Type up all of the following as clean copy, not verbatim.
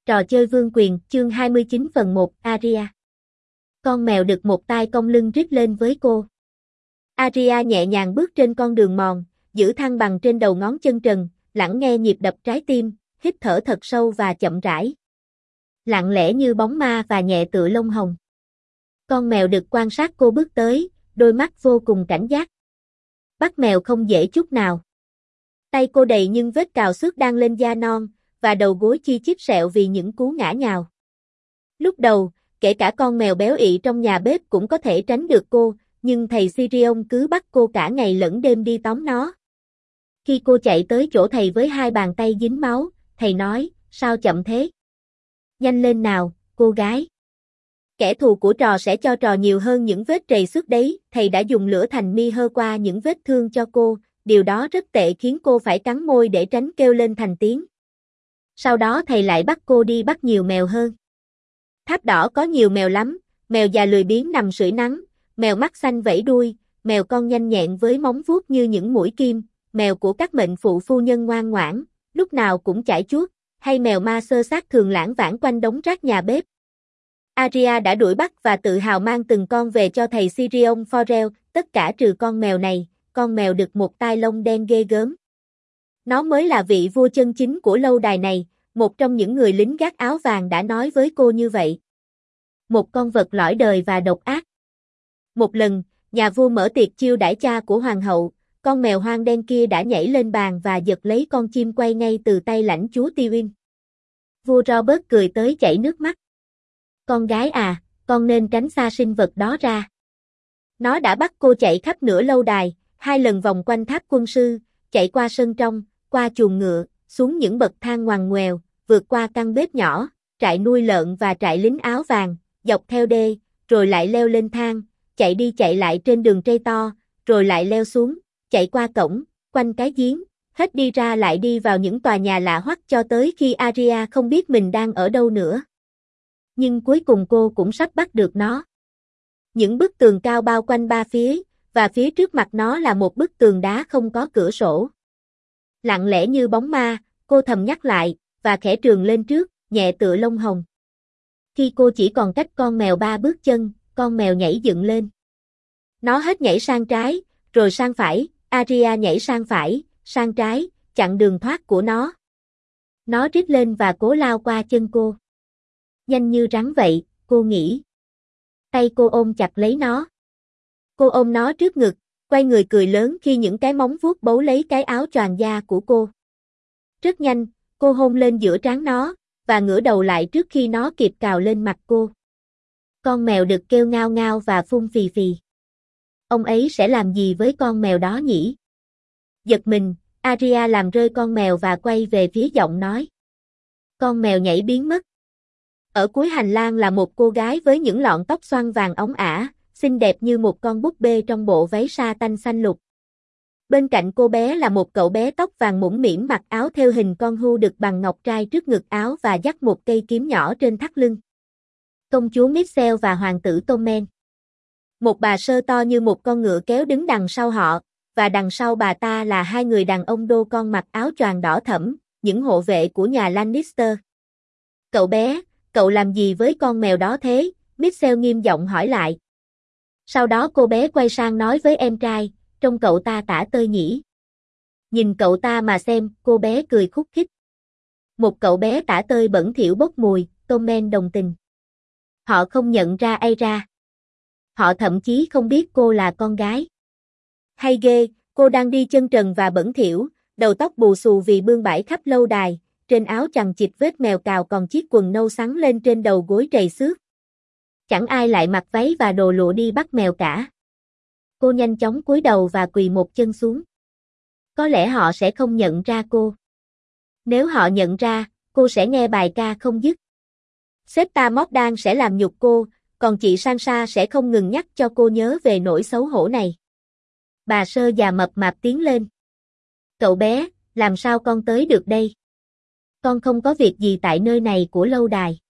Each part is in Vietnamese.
Trò chơi vương quyền, chương 29 phần 1, Aria. Con mèo đực một tai cong lưng rít lên với cô. Aria nhẹ nhàng bước trên con đường mòn, giữ thăng bằng trên đầu ngón chân trần, lắng nghe nhịp đập trái tim, hít thở thật sâu và chậm rãi. Lặng lẽ như bóng ma và nhẹ tựa lông hồng. Con mèo đực quan sát cô bước tới, đôi mắt vô cùng cảnh giác. Bắt mèo không dễ chút nào. Tay cô đầy nhưng vết cào xước đang lên da non, và đầu gối chi chít sẹo vì những cú ngã nhào. Lúc đầu, kể cả con mèo béo ị trong nhà bếp cũng có thể tránh được cô, nhưng thầy Sirion cứ bắt cô cả ngày lẫn đêm đi tóm nó. Khi cô chạy tới chỗ thầy với hai bàn tay dính máu, thầy nói, sao chậm thế? Nhanh lên nào, cô gái. Kẻ thù của trò sẽ cho trò nhiều hơn những vết trầy xước đấy. Thầy đã dùng lửa thành mi hơ qua những vết thương cho cô, điều đó rất tệ khiến cô phải cắn môi để tránh kêu lên thành tiếng. Sau đó thầy lại bắt cô đi bắt nhiều mèo hơn. Tháp đỏ có nhiều mèo lắm, mèo già lười biếng nằm sưởi nắng, mèo mắt xanh vẫy đuôi, mèo con nhanh nhẹn với móng vuốt như những mũi kim, mèo của các mệnh phụ phu nhân ngoan ngoãn, lúc nào cũng chải chuốt, hay mèo ma xơ xác thường lãng vãng quanh đống rác nhà bếp. Aria đã đuổi bắt và tự hào mang từng con về cho thầy Sirion Forel, tất cả trừ con mèo này, con mèo đực một tai lông đen ghê gớm. Nó mới là vị vua chân chính của lâu đài này, một trong những người lính gác áo vàng đã nói với cô như vậy. Một con vật lõi đời và độc ác. Một lần, nhà vua mở tiệc chiêu đãi cha của hoàng hậu, con mèo hoang đen kia đã nhảy lên bàn và giật lấy con chim quay ngay từ tay lãnh chúa Tywin. Vua Robert cười tới chảy nước mắt. Con gái à, con nên tránh xa sinh vật đó ra. Nó đã bắt cô chạy khắp nửa lâu đài, 2 lần vòng quanh tháp quân sư, chạy qua sân trong, qua chuồng ngựa, xuống những bậc thang ngoằn ngoèo, vượt qua căn bếp nhỏ, trại nuôi lợn và trại lính áo vàng, dọc theo đê, rồi lại leo lên thang, chạy đi chạy lại trên đường trây to, rồi lại leo xuống, chạy qua cổng, quanh cái giếng, hết đi ra lại đi vào những tòa nhà lạ hoắc cho tới khi Aria không biết mình đang ở đâu nữa. Nhưng cuối cùng cô cũng sắp bắt được nó. Những bức tường cao bao quanh ba phía, và phía trước mặt nó là một bức tường đá không có cửa sổ. Lặng lẽ như bóng ma, cô thầm nhắc lại, và khẽ trườn lên trước, nhẹ tựa lông hồng. Khi cô chỉ còn cách con mèo 3 bước chân, con mèo nhảy dựng lên. Nó hết nhảy sang trái, rồi sang phải, Aria nhảy sang phải, sang trái, chặn đường thoát của nó. Nó rít lên và cố lao qua chân cô. Nhanh như rắn vậy, cô nghĩ. Tay cô ôm chặt lấy nó. Cô ôm nó trước ngực, quay người cười lớn khi những cái móng vuốt bấu lấy cái áo choàng da của cô. Rất nhanh, cô hôn lên giữa trán nó, và ngửa đầu lại trước khi nó kịp cào lên mặt cô. Con mèo đực kêu ngao ngao và phun phì phì. Ông ấy sẽ làm gì với con mèo đó nhỉ? Giật mình, Aria làm rơi con mèo và quay về phía giọng nói. Con mèo nhảy biến mất. Ở cuối hành lang là một cô gái với những lọn tóc xoăn vàng óng ả, xinh đẹp như một con búp bê trong bộ váy sa tanh xanh lục. Bên cạnh cô bé là một cậu bé tóc vàng mũm mĩm mặc áo theo hình con hươu đực bằng ngọc trai trước ngực áo và dắt một cây kiếm nhỏ trên thắt lưng. Công chúa Mitchell và hoàng tử Tommen. Một bà sơ to như một con ngựa kéo đứng đằng sau họ, và đằng sau bà ta là 2 người đàn ông đô con mặc áo choàng đỏ thẫm, những hộ vệ của nhà Lannister. Cậu bé, cậu làm gì với con mèo đó thế? Mitchell nghiêm giọng hỏi lại. Sau đó cô bé quay sang nói với em trai, trông cậu ta tả tơi nhỉ. Nhìn cậu ta mà xem, cô bé cười khúc khích. Một cậu bé tả tơi bẩn thỉu bốc mùi, Tommen đồng tình. Họ không nhận ra Aria. Họ thậm chí không biết cô là con gái. Hay ghê, cô đang đi chân trần và bẩn thỉu, đầu tóc bù xù vì bươn bãi khắp lâu đài, trên áo chằng chịt vết mèo cào còn chiếc quần nâu sắn lên trên đầu gối trầy xước. Chẳng ai lại mặc váy và đồ lụa đi bắt mèo cả. Cô nhanh chóng cúi đầu và quỳ một chân xuống. Có lẽ họ sẽ không nhận ra cô. Nếu họ nhận ra, cô sẽ nghe bài ca không dứt. Sếp ta Mordan sẽ làm nhục cô, còn chị Sansa sẽ không ngừng nhắc cho cô nhớ về nỗi xấu hổ này. Bà sơ già mập mạp tiến lên. Cậu bé, làm sao con tới được đây? Con không có việc gì tại nơi này của lâu đài.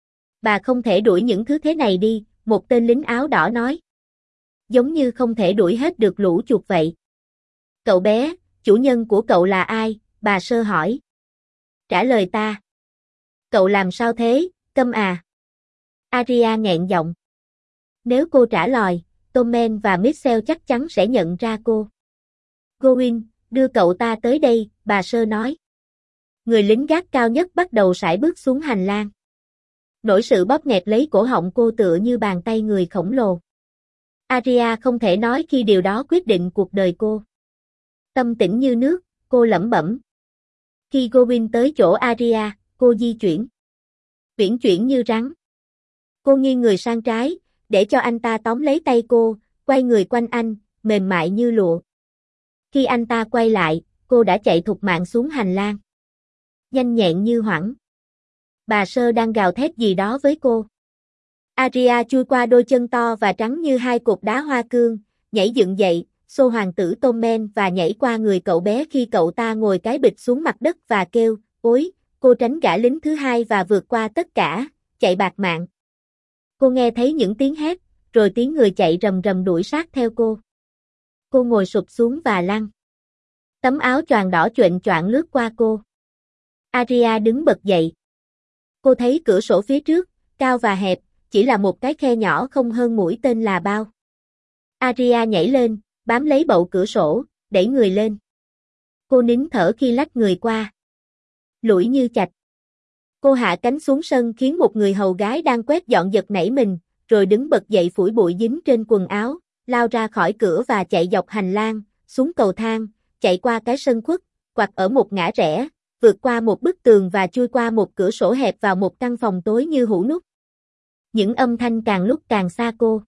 Bà không thể đuổi những thứ thế này đi, một tên lính áo đỏ nói. Giống như không thể đuổi hết được lũ chuột vậy. Cậu bé, chủ nhân của cậu là ai? Bà sơ hỏi. Trả lời ta. Cậu làm sao thế, câm à? Aria nghẹn giọng. Nếu cô trả lời, Tommen và Mitchell chắc chắn sẽ nhận ra cô. Gawain, đưa cậu ta tới đây, bà Sơ nói. Người lính gác cao nhất bắt đầu sải bước xuống hành lang. Nỗi sự bóp nghẹt lấy cổ họng cô tựa như bàn tay người khổng lồ. Aria không thể nói khi điều đó quyết định cuộc đời cô. Tâm tĩnh như nước, cô lẩm bẩm. Khi Gawain tới chỗ Aria, cô di chuyển. Uyển chuyển như rắn. Cô nghiêng người sang trái, để cho anh ta tóm lấy tay cô, quay người quanh anh, mềm mại như lụa. Khi anh ta quay lại, cô đã chạy thục mạng xuống hành lang. Nhanh nhẹn như hoảng. Bà Sơ đang gào thét gì đó với cô. Aria chui qua đôi chân to và trắng như hai cục đá hoa cương, nhảy dựng dậy, xô hoàng tử Tommen và nhảy qua người cậu bé khi cậu ta ngồi cái bịch xuống mặt đất và kêu, ối, cô tránh gã lính thứ hai và vượt qua tất cả, chạy bạt mạng. Cô nghe thấy những tiếng hét, rồi tiếng người chạy rầm rầm đuổi sát theo cô. Cô ngồi sụp xuống và lăn. Tấm áo choàng đỏ choạng choạng lướt qua cô. Aria đứng bật dậy. Cô thấy cửa sổ phía trước, cao và hẹp, chỉ là một cái khe nhỏ không hơn mũi tên là bao. Aria nhảy lên, bám lấy bậu cửa sổ, đẩy người lên. Cô nín thở khi lách người qua. Lủi như chạch. Cô hạ cánh xuống sân khiến một người hầu gái đang quét dọn giật nảy mình, rồi đứng bật dậy phủi bụi dính trên quần áo, lao ra khỏi cửa và chạy dọc hành lang, xuống cầu thang, chạy qua cái sân khuất, quặt ở một ngã rẽ, vượt qua một bức tường và chui qua một cửa sổ hẹp vào một căn phòng tối như hũ nút. Những âm thanh càng lúc càng xa cô.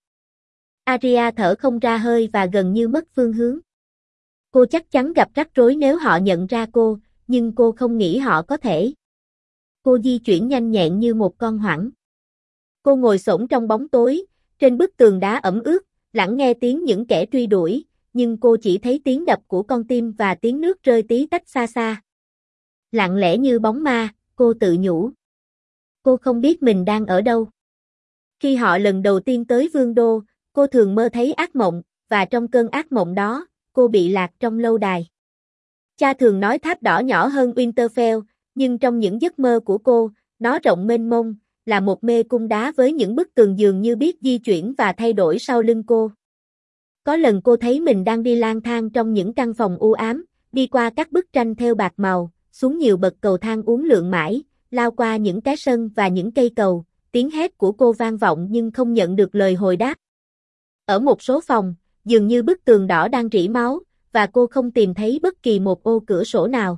Aria thở không ra hơi và gần như mất phương hướng. Cô chắc chắn gặp rắc rối nếu họ nhận ra cô, nhưng cô không nghĩ họ có thể. Cô di chuyển nhanh nhẹn như một con hoảng. Cô ngồi xổm trong bóng tối, trên bức tường đá ẩm ướt, lắng nghe tiếng những kẻ truy đuổi, nhưng cô chỉ thấy tiếng đập của con tim và tiếng nước rơi tí tách xa xa. Lặng lẽ như bóng ma, cô tự nhủ. Cô không biết mình đang ở đâu. Khi họ lần đầu tiên tới Vương đô, cô thường mơ thấy ác mộng, và trong cơn ác mộng đó, cô bị lạc trong lâu đài. Cha thường nói tháp đỏ nhỏ hơn Winterfell, nhưng trong những giấc mơ của cô, nó rộng mênh mông, là một mê cung đá với những bức tường dường như biết di chuyển và thay đổi sau lưng cô. Có lần cô thấy mình đang đi lang thang trong những căn phòng u ám, đi qua các bức tranh thêu bạc màu, xuống nhiều bậc cầu thang uốn lượn mãi, lao qua những cái sân và những cây cầu, tiếng hét của cô vang vọng nhưng không nhận được lời hồi đáp. Ở một số phòng, dường như bức tường đỏ đang rỉ máu, và cô không tìm thấy bất kỳ một ô cửa sổ nào.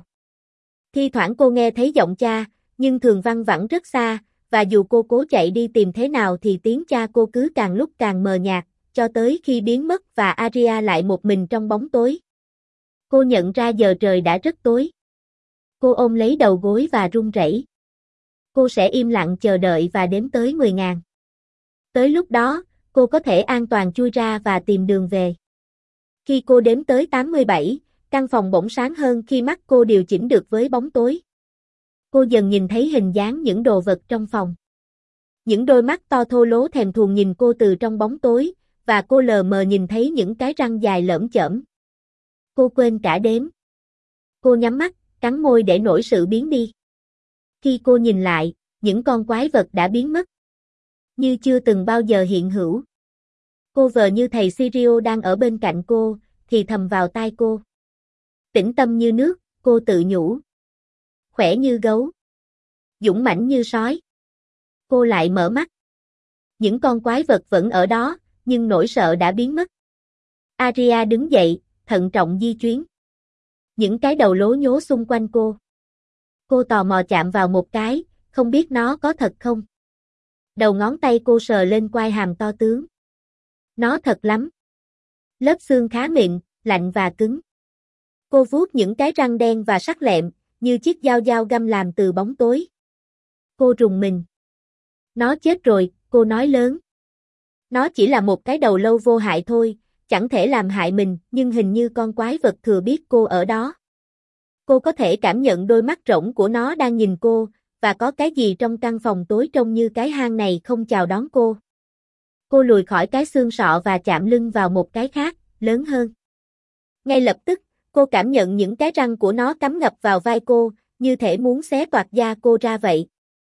Thi thoảng cô nghe thấy giọng cha, nhưng thường văng vẳng rất xa, và dù cô cố chạy đi tìm thế nào thì tiếng cha cô cứ càng lúc càng mờ nhạt, cho tới khi biến mất và Aria lại một mình trong bóng tối. Cô nhận ra giờ trời đã rất tối. Cô ôm lấy đầu gối và run rẩy. Cô sẽ im lặng chờ đợi và đếm tới 10.000. Tới lúc đó, cô có thể an toàn chui ra và tìm đường về. Khi cô đếm tới 87, căn phòng bỗng sáng hơn khi mắt cô điều chỉnh được với bóng tối. Cô dần nhìn thấy hình dáng những đồ vật trong phòng. Những đôi mắt to thô lố thèm thuồng nhìn cô từ trong bóng tối, và cô lờ mờ nhìn thấy những cái răng dài lởm chởm. Cô quên cả đếm. Cô nhắm mắt, cắn môi để nổi sự biến đi. Khi cô nhìn lại, những con quái vật đã biến mất. Như chưa từng bao giờ hiện hữu. Cô vờ như thầy Sirio đang ở bên cạnh cô, thì thầm vào tai cô. Tĩnh tâm như nước, cô tự nhủ. Khỏe như gấu. Dũng mãnh như sói. Cô lại mở mắt. Những con quái vật vẫn ở đó, nhưng nỗi sợ đã biến mất. Aria đứng dậy, thận trọng di chuyển. Những cái đầu lố nhố xung quanh cô. Cô tò mò chạm vào một cái, không biết nó có thật không. Đầu ngón tay cô sờ lên quai hàm to tướng. Nó thật lắm. Lớp xương khá mịn, lạnh và cứng. Cô vuốt những cái răng đen và sắc lẹm, như chiếc dao găm làm từ bóng tối. Cô rùng mình. Nó chết rồi, cô nói lớn. Nó chỉ là một cái đầu lâu vô hại thôi, chẳng thể làm hại mình, nhưng hình như con quái vật thừa biết cô ở đó. Cô có thể cảm nhận đôi mắt rỗng của nó đang nhìn cô, và có cái gì trong căn phòng tối trông như cái hang này không chào đón cô. Cô lùi khỏi cái xương sọ và chạm lưng vào một cái khác, lớn hơn. Ngay lập tức, cô cảm nhận những cái răng của nó cắm ngập vào vai cô, như thể muốn xé toạc da cô ra vậy.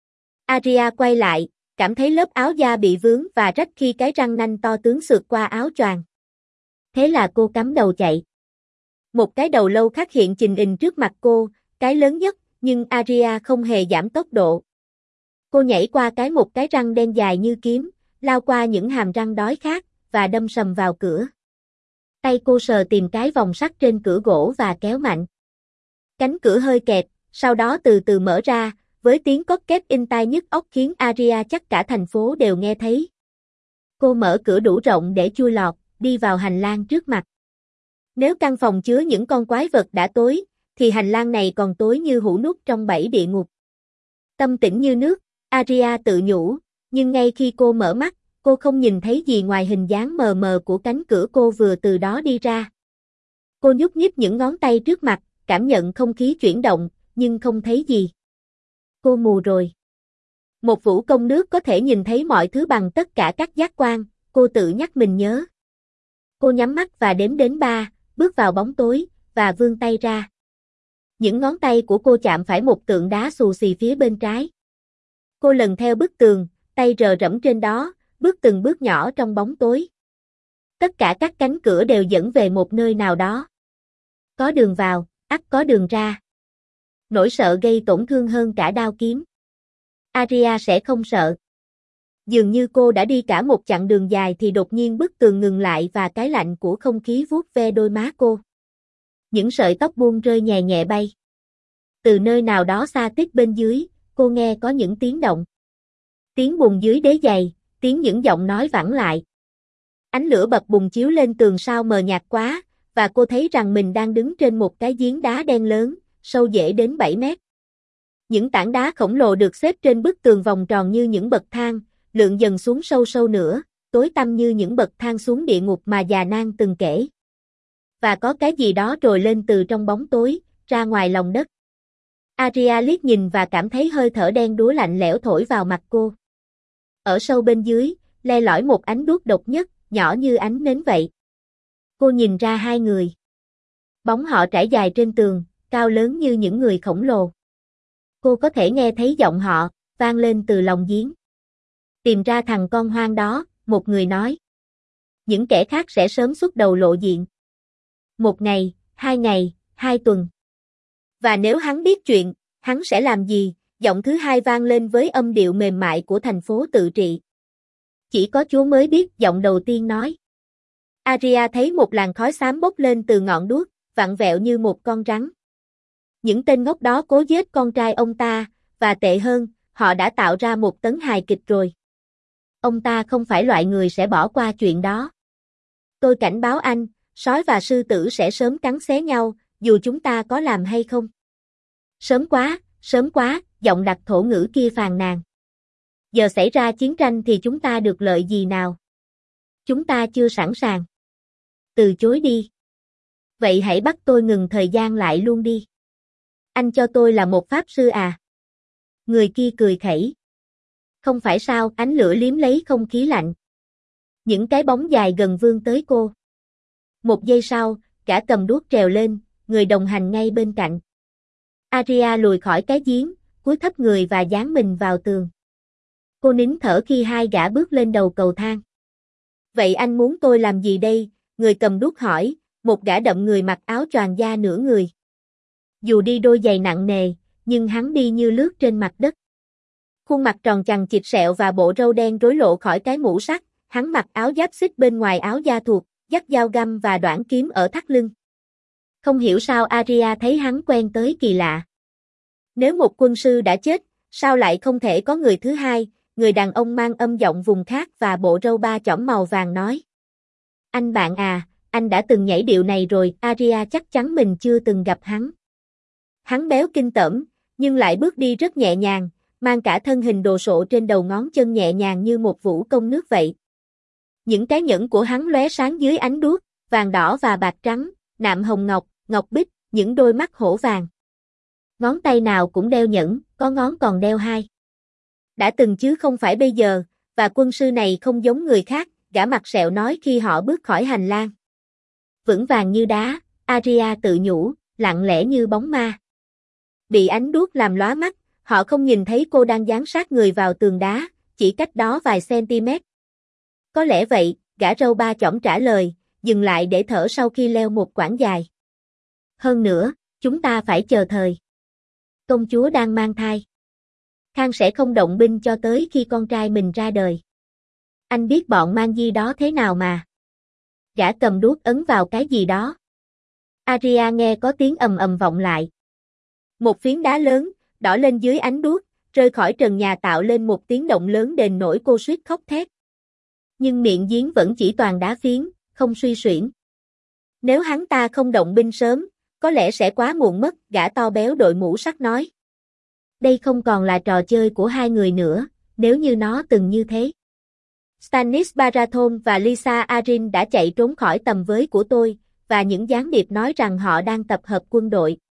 Aria quay lại, cảm thấy lớp áo da bị vướng và rách khi cái răng nanh to tướng sượt qua áo choàng. Thế là cô cắm đầu chạy. Một cái đầu lâu khác hiện chình ình trước mặt cô, cái lớn nhất, nhưng Aria không hề giảm tốc độ. Cô nhảy qua một cái răng đen dài như kiếm, lao qua những hàm răng đói khát, và đâm sầm vào cửa. Tay cô sờ tìm cái vòng sắt trên cửa gỗ và kéo mạnh. Cánh cửa hơi kẹt, sau đó từ từ mở ra, với tiếng cót két in tai nhức óc khiến Aria chắc cả thành phố đều nghe thấy. Cô mở cửa đủ rộng để chui lọt, đi vào hành lang trước mặt. Nếu căn phòng chứa những con quái vật đã tối, thì hành lang này còn tối như hũ nút trong bẫy địa ngục. Tâm tĩnh như nước, Aria tự nhủ, nhưng ngay khi cô mở mắt, cô không nhìn thấy gì ngoài hình dáng mờ mờ của cánh cửa cô vừa từ đó đi ra. Cô nhúc nhích những ngón tay trước mặt, cảm nhận không khí chuyển động, nhưng không thấy gì. Cô mù rồi. Một vũ công nước có thể nhìn thấy mọi thứ bằng tất cả các giác quan, cô tự nhắc mình nhớ. Cô nhắm mắt và đếm đến 3, bước vào bóng tối, và vươn tay ra. Những ngón tay của cô chạm phải một tượng đá xù xì phía bên trái. Cô lần theo bức tường, tay rờ rẫm trên đó, bước từng bước nhỏ trong bóng tối. Tất cả các cánh cửa đều dẫn về một nơi nào đó. Có đường vào, ắt có đường ra. Nỗi sợ gây tổn thương hơn cả đao kiếm. Aria sẽ không sợ. Dường như cô đã đi cả một chặng đường dài thì đột nhiên bức tường ngừng lại và cái lạnh của không khí vuốt ve đôi má cô. Những sợi tóc buông rơi nhẹ nhẹ bay. Từ nơi nào đó xa tít bên dưới, cô nghe có những tiếng động. Tiếng bùn dưới đế giày, tiếng những giọng nói vẳng lại. Ánh lửa bập bùng chiếu lên tường sao mờ nhạt quá, và cô thấy rằng mình đang đứng trên một cái giếng đá đen lớn, sâu dễ đến 7 mét. Những tảng đá khổng lồ được xếp trên bức tường vòng tròn như những bậc thang, lượn dần xuống sâu sâu nữa, tối tăm như những bậc thang xuống địa ngục mà già Nang từng kể. Và có cái gì đó trồi lên từ trong bóng tối, ra ngoài lòng đất. Aria liếc nhìn và cảm thấy hơi thở đen đúa lạnh lẽo thổi vào mặt cô. Ở sâu bên dưới, le lỏi một ánh đuốc độc nhất, nhỏ như ánh nến vậy. Cô nhìn ra hai người. Bóng họ trải dài trên tường, cao lớn như những người khổng lồ. Cô có thể nghe thấy giọng họ, vang lên từ lòng giếng. Tìm ra thằng con hoang đó, một người nói. Những kẻ khác sẽ sớm xuất đầu lộ diện. 1 ngày, 2 ngày, 2 tuần. Và nếu hắn biết chuyện, hắn sẽ làm gì? Giọng thứ hai vang lên với âm điệu mềm mại của thành phố tự trị. Chỉ có Chúa mới biết, giọng đầu tiên nói. Aria thấy một làn khói xám bốc lên từ ngọn đuốc, vặn vẹo như một con rắn. Những tên ngốc đó cố giết con trai ông ta, và tệ hơn, họ đã tạo ra một tấn hài kịch rồi. Ông ta không phải loại người sẽ bỏ qua chuyện đó. Tôi cảnh báo anh, sói và sư tử sẽ sớm cắn xé nhau, dù chúng ta có làm hay không. Sớm quá, giọng đặc thổ ngữ kia phàn nàn. Giờ xảy ra chiến tranh thì chúng ta được lợi gì nào? Chúng ta chưa sẵn sàng. Từ chối đi. Vậy hãy bắt tôi ngừng thời gian lại luôn đi. Anh cho tôi là một pháp sư à? Người kia cười khẩy. Không phải sao, ánh lửa liếm lấy không khí lạnh. Những cái bóng dài gần vươn tới cô. 1 giây sau, cả cầm đuốc trèo lên, người đồng hành ngay bên cạnh. Aria lùi khỏi cái giếng, cúi thấp người và dán mình vào tường. Cô nín thở khi hai gã bước lên đầu cầu thang. Vậy anh muốn tôi làm gì đây? Người cầm đuốc hỏi, một gã đậm người mặc áo choàng da nửa người. Dù đi đôi giày nặng nề, nhưng hắn đi như lướt trên mặt đất. Khuôn mặt tròn chằng chịt sẹo và bộ râu đen rối lộ khỏi cái mũ sắt, hắn mặc áo giáp xích bên ngoài áo da thuộc, dắt dao găm và đoản kiếm ở thắt lưng. Không hiểu sao Aria thấy hắn quen tới kỳ lạ. Nếu một quân sư đã chết, sao lại không thể có người thứ hai? Người đàn ông mang âm giọng vùng khác và bộ râu ba chỏm màu vàng nói. Anh bạn à, anh đã từng nhảy điệu này rồi. Aria chắc chắn mình chưa từng gặp hắn. Hắn béo kinh tởm, nhưng lại bước đi rất nhẹ nhàng, mang cả thân hình đồ sộ trên đầu ngón chân nhẹ nhàng như một vũ công nước vậy. Những cái nhẫn của hắn lóe sáng dưới ánh đuốc, vàng đỏ và bạc trắng, nạm hồng ngọc, ngọc bích, những đôi mắt hổ vàng. Ngón tay nào cũng đeo nhẫn, có ngón còn đeo 2. Đã từng chứ không phải bây giờ, và quân sư này không giống người khác, gã mặt sẹo nói khi họ bước khỏi hành lang. Vững vàng như đá, Aria tự nhủ, lặng lẽ như bóng ma. Bị ánh đuốc làm lóa mắt, Họ không nhìn thấy cô đang dán sát người vào tường đá, chỉ cách đó vài cm. Có lẽ vậy, gã râu ba chỏng trả lời, dừng lại để thở sau khi leo một quãng dài. Hơn nữa, chúng ta phải chờ thời. Công chúa đang mang thai. Khang sẽ không động binh cho tới khi con trai mình ra đời. Anh biết bọn mang di đó thế nào mà. Gã cầm đuốc ấn vào cái gì đó. Arya nghe có tiếng ầm ầm vọng lại. Một phiến đá lớn, đỏ lên dưới ánh đuốc, rơi khỏi trần nhà tạo lên một tiếng động lớn đền nổi cô suýt khóc thét. Nhưng miệng giếng vẫn chỉ toàn đá phiến, không suy xuyển. Nếu hắn ta không động binh sớm, có lẽ sẽ quá muộn mất, gã to béo đội mũ sắt nói. Đây không còn là trò chơi của hai người nữa, nếu như nó từng như thế. Stannis Baratheon và Lysa Arryn đã chạy trốn khỏi tầm với của tôi, và những gián điệp nói rằng họ đang tập hợp quân đội.